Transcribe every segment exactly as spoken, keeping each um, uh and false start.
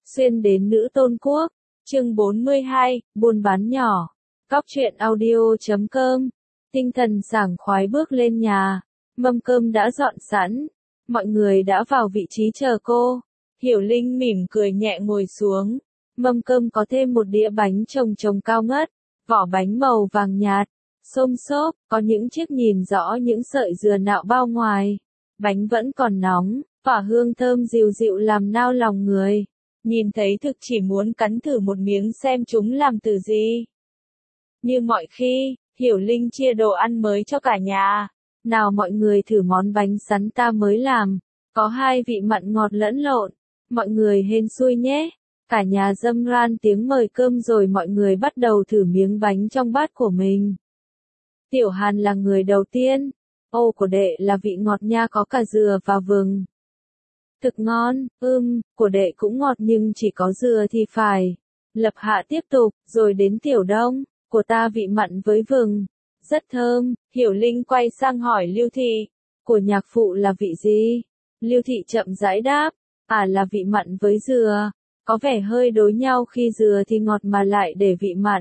Xuyên đến nữ tôn quốc, chương bốn mươi hai, buôn bán nhỏ. Cóc truyện audio chấm com. Tinh thần sảng khoái bước lên nhà. Mâm cơm đã dọn sẵn. Mọi người đã vào vị trí chờ cô. Hiểu Linh mỉm cười nhẹ ngồi xuống. Mâm cơm có thêm một đĩa bánh chồng chồng cao ngất. Vỏ bánh màu vàng nhạt. Xôm xốp, có những chiếc nhìn rõ những sợi dừa nạo bao ngoài. Bánh vẫn còn nóng, tỏa hương thơm dịu dịu làm nao lòng người. Nhìn thấy thực chỉ muốn cắn thử một miếng xem chúng làm từ gì. Như mọi khi, Hiểu Linh chia đồ ăn mới cho cả nhà. Nào mọi người thử món bánh sắn ta mới làm. Có hai vị mặn ngọt lẫn lộn. Mọi người hên xui nhé. Cả nhà râm ran tiếng mời cơm rồi mọi người bắt đầu thử miếng bánh trong bát của mình. Tiểu Hàn là người đầu tiên. Ô của đệ là vị ngọt nha, có cả dừa và vừng. Thực ngon, ưm, của đệ cũng ngọt nhưng chỉ có dừa thì phải. Lập Hạ tiếp tục, rồi đến Tiểu Đông, của ta vị mặn với vừng. Rất thơm. Hiểu Linh quay sang hỏi Lưu Thị, của nhạc phụ là vị gì? Lưu Thị chậm rãi đáp, à là vị mặn với dừa. Có vẻ hơi đối nhau khi dừa thì ngọt mà lại để vị mặn.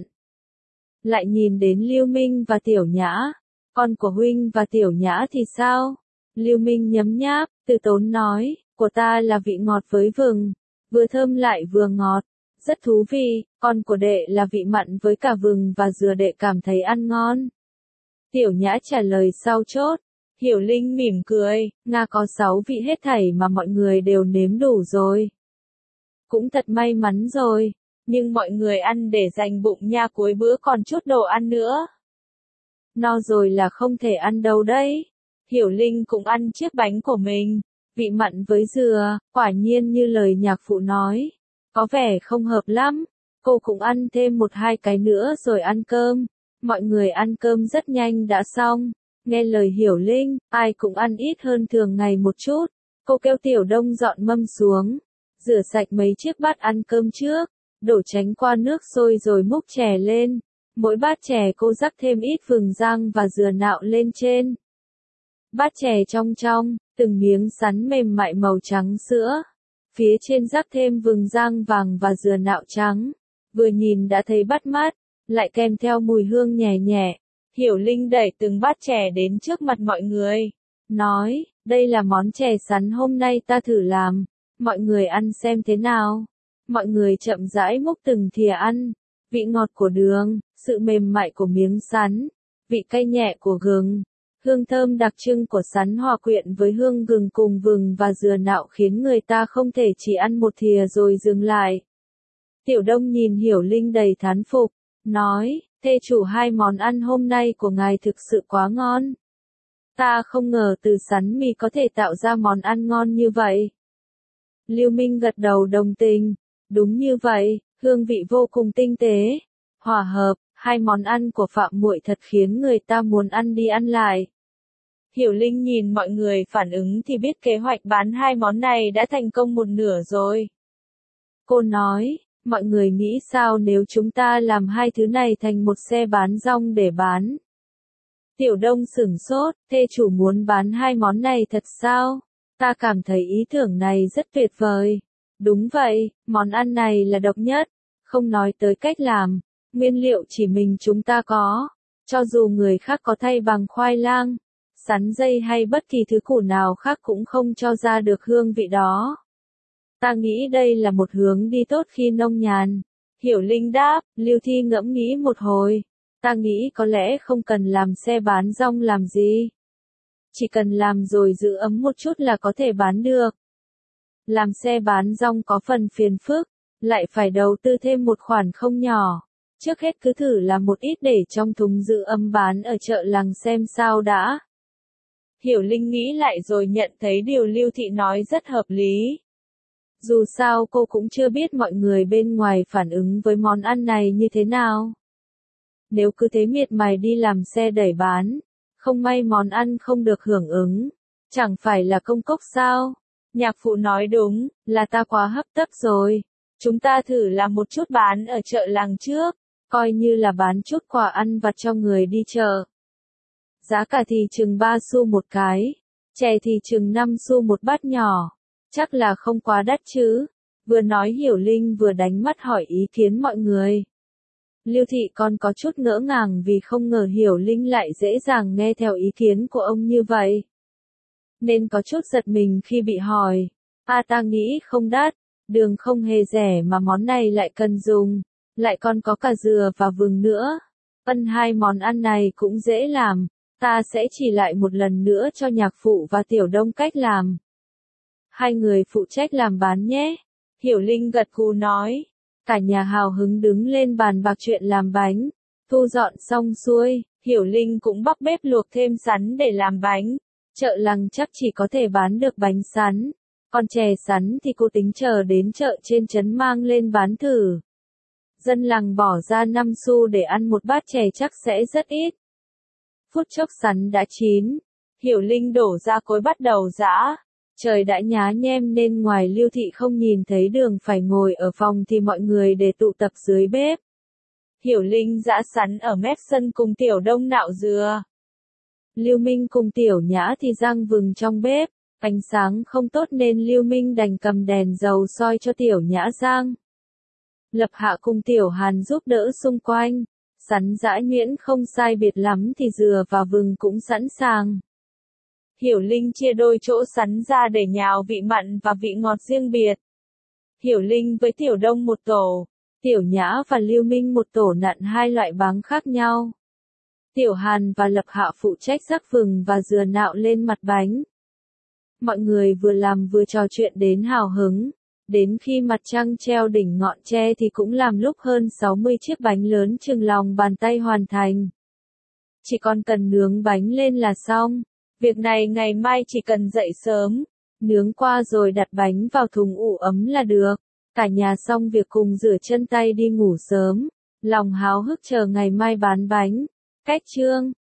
Lại nhìn đến Lưu Minh và Tiểu Nhã. Con của huynh và Tiểu Nhã thì sao? Lưu Minh nhấm nháp, từ tốn nói, của ta là vị ngọt với vừng, vừa thơm lại vừa ngọt, rất thú vị. Con của đệ là vị mặn với cả vừng và dừa, đệ cảm thấy ăn ngon. Tiểu Nhã trả lời sau chốt. Hiểu Linh mỉm cười, Nga có sáu vị hết thảy mà mọi người đều nếm đủ rồi. Cũng thật may mắn rồi, nhưng mọi người ăn để dành bụng nha, cuối bữa còn chút đồ ăn nữa. No rồi là không thể ăn đâu đấy. Hiểu Linh cũng ăn chiếc bánh của mình, vị mặn với dừa, quả nhiên như lời nhạc phụ nói. Có vẻ không hợp lắm, cô cũng ăn thêm một hai cái nữa rồi ăn cơm. Mọi người ăn cơm rất nhanh đã xong. Nghe lời Hiểu Linh, ai cũng ăn ít hơn thường ngày một chút. Cô kêu Tiểu Đông dọn mâm xuống, rửa sạch mấy chiếc bát ăn cơm trước, đổ tránh qua nước sôi rồi múc chè lên. Mỗi bát chè cô rắc thêm ít vừng rang và dừa nạo lên trên. Bát chè trong trong, từng miếng sắn mềm mại màu trắng sữa. Phía trên rắc thêm vừng rang vàng và dừa nạo trắng. Vừa nhìn đã thấy bắt mắt, lại kèm theo mùi hương nhẹ nhẹ. Hiểu Linh đẩy từng bát chè đến trước mặt mọi người. Nói, đây là món chè sắn hôm nay ta thử làm. Mọi người ăn xem thế nào. Mọi người chậm rãi múc từng thìa ăn. Vị ngọt của đường, sự mềm mại của miếng sắn, vị cay nhẹ của gừng, hương thơm đặc trưng của sắn hòa quyện với hương gừng cùng vừng và dừa nạo khiến người ta không thể chỉ ăn một thìa rồi dừng lại. Tiểu Đông nhìn Hiểu Linh đầy thán phục, nói, thê chủ hai món ăn hôm nay của ngài thực sự quá ngon. Ta không ngờ từ sắn mì có thể tạo ra món ăn ngon như vậy. Lưu Minh gật đầu đồng tình, đúng như vậy. Hương vị vô cùng tinh tế, hòa hợp, hai món ăn của Phạm muội thật khiến người ta muốn ăn đi ăn lại. Hiểu Linh nhìn mọi người phản ứng thì biết kế hoạch bán hai món này đã thành công một nửa rồi. Cô nói, mọi người nghĩ sao nếu chúng ta làm hai thứ này thành một xe bán rong để bán? Tiểu Đông sửng sốt, thê chủ muốn bán hai món này thật sao? Ta cảm thấy ý tưởng này rất tuyệt vời. Đúng vậy, món ăn này là độc nhất. Không nói tới cách làm, nguyên liệu chỉ mình chúng ta có. Cho dù người khác có thay bằng khoai lang, sắn dây hay bất kỳ thứ củ nào khác cũng không cho ra được hương vị đó. Ta nghĩ đây là một hướng đi tốt khi nông nhàn. Hiểu Linh đáp. Lưu Thi ngẫm nghĩ một hồi. Ta nghĩ có lẽ không cần làm xe bán rong làm gì. Chỉ cần làm rồi giữ ấm một chút là có thể bán được. Làm xe bán rong có phần phiền phức, lại phải đầu tư thêm một khoản không nhỏ. Trước hết cứ thử làm một ít để trong thùng giữ ấm bán ở chợ làng xem sao đã. Hiểu Linh nghĩ lại rồi nhận thấy điều Lưu Thị nói rất hợp lý. Dù sao cô cũng chưa biết mọi người bên ngoài phản ứng với món ăn này như thế nào. Nếu cứ thế miệt mài đi làm xe đẩy bán, không may món ăn không được hưởng ứng, chẳng phải là công cốc sao? Nhạc phụ nói đúng, là ta quá hấp tấp rồi. Chúng ta thử làm một chút bán ở chợ làng trước, coi như là bán chút quà ăn vặt cho người đi chợ. Giá cả thì chừng ba xu một cái, chè thì chừng năm xu một bát nhỏ, chắc là không quá đắt chứ. Vừa nói Hiểu Linh vừa đánh mắt hỏi ý kiến mọi người. Lưu Thị còn có chút ngỡ ngàng vì không ngờ Hiểu Linh lại dễ dàng nghe theo ý kiến của ông như vậy. Nên có chút giật mình khi bị hỏi. A ta nghĩ không đắt, đường không hề rẻ mà món này lại cần dùng, lại còn có cả dừa và vừng nữa. Ân hai món ăn này cũng dễ làm, ta sẽ chỉ lại một lần nữa cho nhạc phụ và Tiểu Đông cách làm. Hai người phụ trách làm bán nhé. Hiểu Linh gật gù nói. Cả nhà hào hứng đứng lên bàn bạc chuyện làm bánh. Thu dọn xong xuôi, Hiểu Linh cũng bóc bếp luộc thêm sắn để làm bánh. Chợ làng chắc chỉ có thể bán được bánh sắn. Còn chè sắn thì cô tính chờ đến chợ trên trấn mang lên bán thử. Dân làng bỏ ra năm xu để ăn một bát chè chắc sẽ rất ít. Phút chốc sắn đã chín. Hiểu Linh đổ ra cối bắt đầu giã. Trời đã nhá nhem nên ngoài Lưu Thị không nhìn thấy đường phải ngồi ở phòng thì mọi người để tụ tập dưới bếp. Hiểu Linh giã sắn ở mép sân cùng Tiểu Đông nạo dừa. Lưu Minh cùng Tiểu Nhã thì rang vừng trong bếp. Ánh sáng không tốt nên Lưu Minh đành cầm đèn dầu soi cho Tiểu Nhã rang. Lập Hạ cùng Tiểu Hàn giúp đỡ xung quanh. Sắn giã nhuyễn không sai biệt lắm thì dừa và vừng cũng sẵn sàng. Hiểu Linh chia đôi chỗ sắn ra để nhào vị mặn và vị ngọt riêng biệt. Hiểu Linh với Tiểu Đông một tổ, Tiểu Nhã và Lưu Minh một tổ nặn hai loại báng khác nhau. Tiểu Hàn và Lập Hạ phụ trách rắc vừng và dừa nạo lên mặt bánh. Mọi người vừa làm vừa trò chuyện đến hào hứng. Đến khi mặt trăng treo đỉnh ngọn tre thì cũng làm lúc hơn sáu mươi chiếc bánh lớn chừng lòng bàn tay hoàn thành. Chỉ còn cần nướng bánh lên là xong. Việc này ngày mai chỉ cần dậy sớm, nướng qua rồi đặt bánh vào thùng ủ ấm là được. Cả nhà xong việc cùng rửa chân tay đi ngủ sớm, lòng háo hức chờ ngày mai bán bánh. Cách chương